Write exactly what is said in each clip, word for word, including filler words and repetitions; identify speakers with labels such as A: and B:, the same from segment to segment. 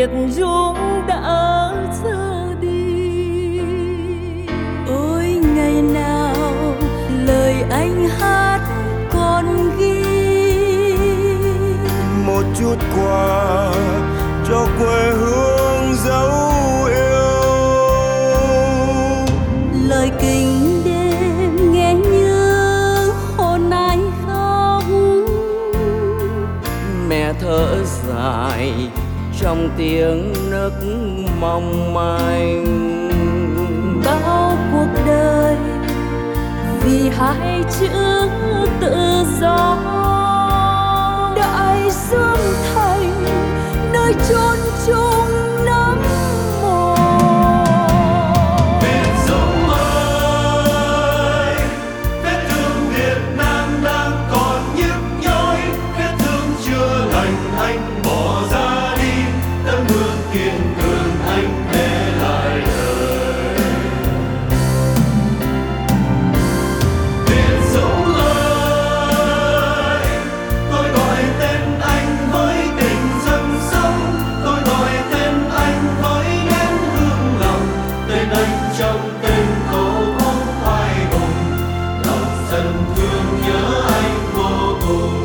A: Việt Dũng đã ra đi.
B: Ôi ngày nào lời anh hát còn ghi,
C: một chút quà cho quê hương dấu yêu.
B: lời kinh đêm nghe như hồn anh khóc,
A: Mẹ thở dài trong tiếng nấc mong manh.
B: bao cuộc đời vì hai chữ tự do đại dương thành nơi chôn chung nắm mồ.
D: Việt Dũng ơi, vết thương Việt Nam đang còn nhức nhối, vết thương chưa lành anh bỏ ra đi, tấm gương kiên cường anh để lại đời. Việt Dũng ơi, tôi gọi tên anh với tình dâng sông, tôi gọi tên anh với nén hương lòng, tên anh trong tên tổ quốc oai hùng, lòng dân thương nhớ anh vô cùng.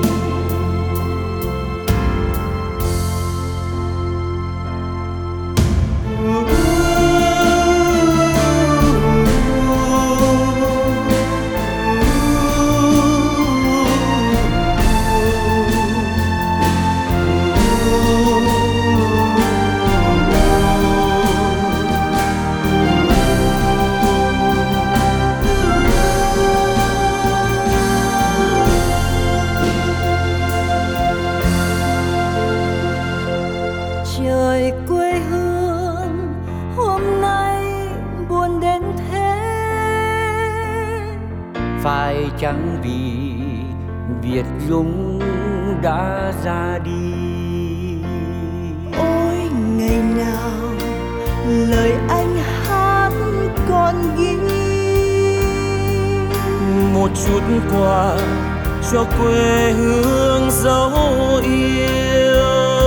B: Trời quê hương hôm nay buồn đến thế,
A: Phải chăng vì Việt Dũng đã ra đi?
B: ôi ngày nào lời anh hát còn ghi,
A: Một chút quà cho quê hương dấu yêu.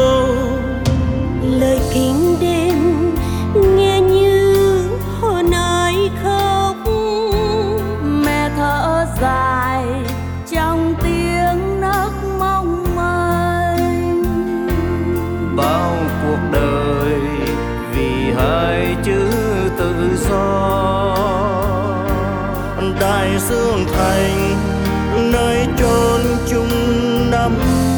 B: lời kinh đêm nghe như hồn ai khóc, mẹ thở dài trong tiếng nấc mong manh.
A: Bao cuộc đời vì hai chữ tự do,
C: Đại dương thành nơi chôn chung nắm